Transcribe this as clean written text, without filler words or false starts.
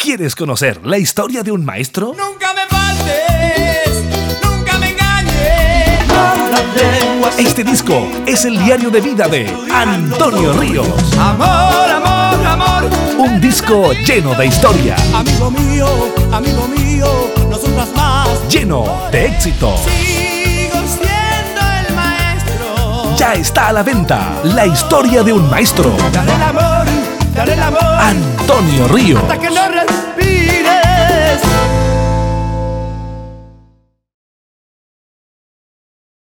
¿Quieres conocer la historia de un maestro? Nunca me faltes, nunca me engañes. Este disco es el diario de vida de Antonio Ríos. Amor, amor, amor. Un disco lleno de historia. Amigo mío, no sufras más. Lleno de éxito. Sigo siendo el maestro. Ya está a la venta la historia de un maestro. Daré el amor, Antonio Ríos. hasta que no